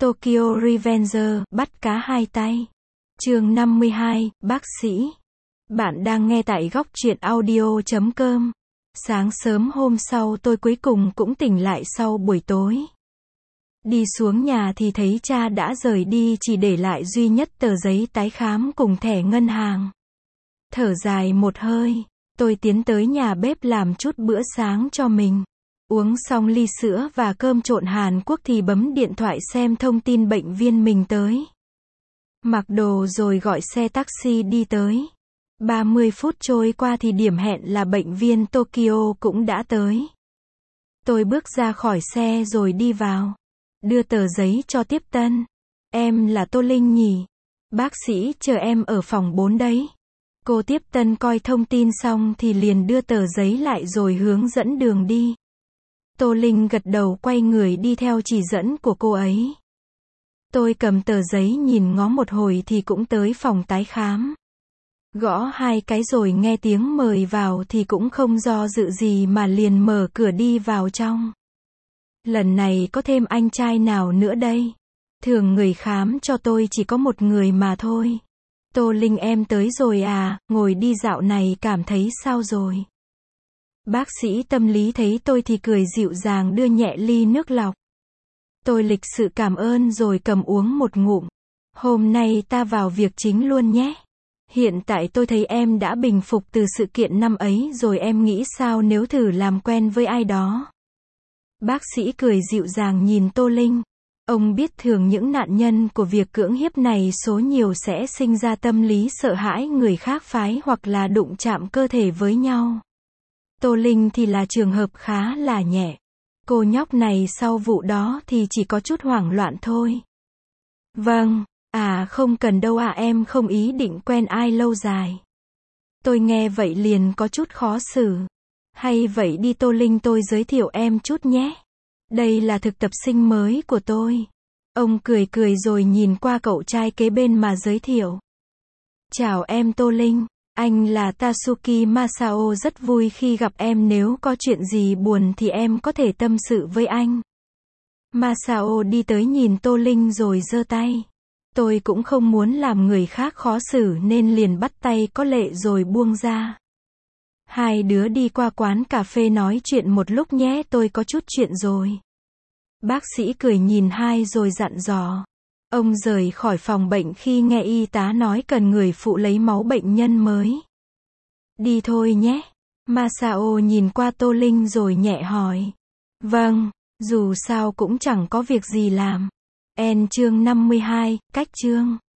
Tokyo Revenger, bắt cá hai tay. Chương 52, bác sĩ. Bạn đang nghe tại góc truyện audio.com. Sáng sớm hôm sau tôi cuối cùng cũng tỉnh lại sau buổi tối. Đi xuống nhà thì thấy cha đã rời đi, chỉ để lại duy nhất tờ giấy tái khám cùng thẻ ngân hàng. Thở dài một hơi, tôi tiến tới nhà bếp làm chút bữa sáng cho mình. Uống xong ly sữa và cơm trộn Hàn Quốc thì bấm điện thoại xem thông tin bệnh viên mình tới. Mặc đồ rồi gọi xe taxi đi tới. 30 phút trôi qua thì điểm hẹn là bệnh viên Tokyo cũng đã tới. Tôi bước ra khỏi xe rồi đi vào. Đưa tờ giấy cho tiếp tân. Em là Tô Linh nhỉ? Bác sĩ chờ em ở phòng 4 đấy. Cô tiếp tân coi thông tin xong thì liền đưa tờ giấy lại rồi hướng dẫn đường đi. Tô Linh gật đầu quay người đi theo chỉ dẫn của cô ấy. Tôi cầm tờ giấy nhìn ngó một hồi thì cũng tới phòng tái khám. Gõ 2 cái rồi nghe tiếng mời vào thì cũng không do dự gì mà liền mở cửa đi vào trong. Lần này có thêm anh trai nào nữa đây? Thường người khám cho tôi chỉ có một người mà thôi. Tô Linh em tới rồi à, ngồi đi, dạo này cảm thấy sao rồi? Bác sĩ tâm lý thấy tôi thì cười dịu dàng đưa nhẹ ly nước lọc. Tôi lịch sự cảm ơn rồi cầm uống một ngụm. Hôm nay ta vào việc chính luôn nhé. Hiện tại tôi thấy em đã bình phục từ sự kiện năm ấy rồi, em nghĩ sao nếu thử làm quen với ai đó? Bác sĩ cười dịu dàng nhìn Tô Linh. Ông biết thường những nạn nhân của việc cưỡng hiếp này số nhiều sẽ sinh ra tâm lý sợ hãi người khác phái hoặc là đụng chạm cơ thể với nhau. Tô Linh thì là trường hợp khá là nhẹ. Cô nhóc này sau vụ đó thì chỉ có chút hoảng loạn thôi. Vâng, không cần đâu em không ý định quen ai lâu dài. Tôi nghe vậy liền có chút khó xử. Hay vậy đi Tô Linh, tôi giới thiệu em chút nhé. Đây là thực tập sinh mới của tôi. Ông cười cười rồi nhìn qua cậu trai kế bên mà giới thiệu. Chào em Tô Linh, anh là Tatsuki Masao, rất vui khi gặp em, nếu có chuyện gì buồn thì em có thể tâm sự với anh. Masao đi tới nhìn Tô Linh rồi giơ tay. Tôi cũng không muốn làm người khác khó xử nên liền bắt tay có lệ rồi buông ra. Hai đứa đi qua quán cà phê nói chuyện một lúc nhé, tôi có chút chuyện rồi. Bác sĩ cười nhìn hai rồi dặn dò. Ông rời khỏi phòng bệnh khi nghe y tá nói cần người phụ lấy máu bệnh nhân mới. Đi thôi nhé. Masao nhìn qua Tô Linh rồi nhẹ hỏi. Vâng, dù sao cũng chẳng có việc gì làm. Chương 52, cách chương.